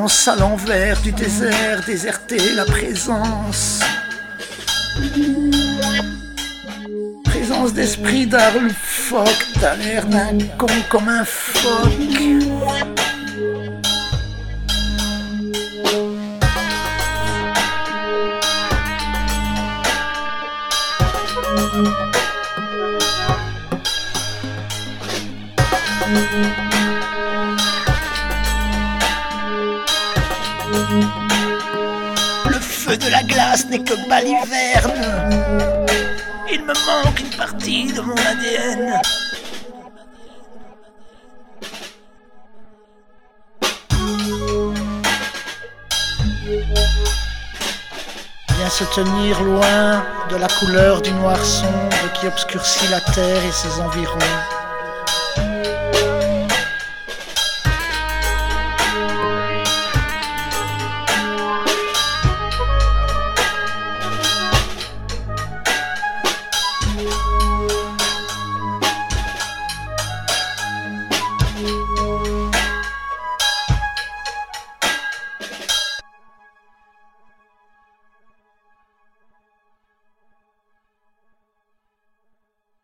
sens à l'envers du désert, déserter la présence. Présence d'esprit d'Arle Phoque, t'as l'air d'un con comme un phoque. Le feu de la glace n'est que baliverne. Il me manque une partie de mon ADN. Bien se tenir loin de la couleur du noir sombre qui obscurcit la terre et ses environs.